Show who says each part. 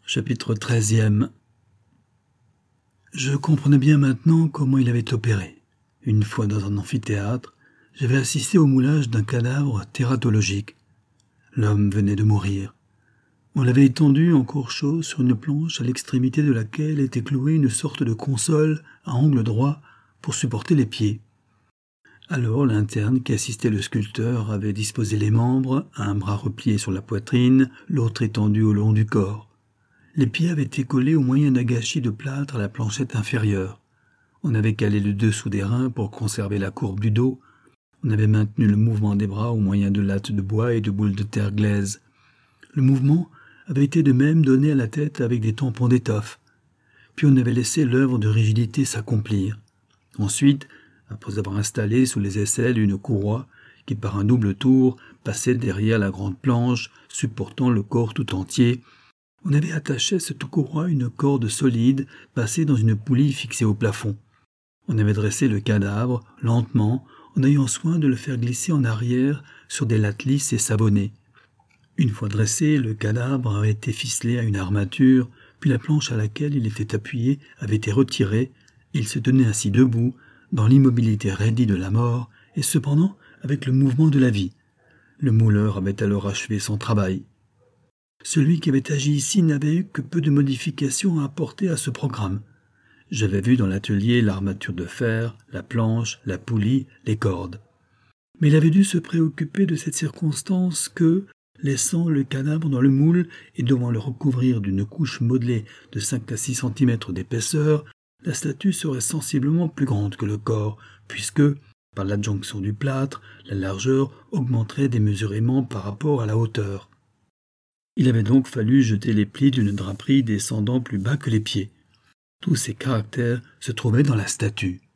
Speaker 1: Chapitre 13e. Je comprenais bien maintenant comment il avait opéré. Une fois dans un amphithéâtre, j'avais assisté au moulage d'un cadavre tératologique. L'homme venait de mourir. On l'avait étendu encore chaud sur une planche à l'extrémité de laquelle était clouée une sorte de console à angle droit pour supporter les pieds. Alors l'interne qui assistait le sculpteur avait disposé les membres, un bras replié sur la poitrine, l'autre étendu au long du corps. Les pieds avaient été collés au moyen d'un gâchis de plâtre à la planchette inférieure. On avait calé le dessous des reins pour conserver la courbe du dos. On avait maintenu le mouvement des bras au moyen de lattes de bois et de boules de terre glaise. Le mouvement avait été de même donné à la tête avec des tampons d'étoffe. Puis on avait laissé l'œuvre de rigidité s'accomplir. Ensuite, après avoir installé sous les aisselles une courroie qui par un double tour passait derrière la grande planche supportant le corps tout entier, on avait attaché à cette courroie une corde solide passée dans une poulie fixée au plafond. On avait dressé le cadavre lentement en ayant soin de le faire glisser en arrière sur des lattes lisses et savonnées. Une fois dressé, le cadavre avait été ficelé à une armature, puis la planche à laquelle il était appuyé avait été retirée, et il se tenait ainsi debout, dans l'immobilité raidie de la mort, et cependant avec le mouvement de la vie. Le mouleur avait alors achevé son travail. Celui qui avait agi ici n'avait eu que peu de modifications à apporter à ce programme. J'avais vu dans l'atelier l'armature de fer, la planche, la poulie, les cordes. Mais il avait dû se préoccuper de cette circonstance que, laissant le cadavre dans le moule et devant le recouvrir d'une couche modelée de 5 à 6 cm d'épaisseur, la statue serait sensiblement plus grande que le corps, puisque, par l'adjonction du plâtre, la largeur augmenterait démesurément par rapport à la hauteur. Il avait donc fallu jeter les plis d'une draperie descendant plus bas que les pieds. Tous ces caractères se trouvaient dans la statue.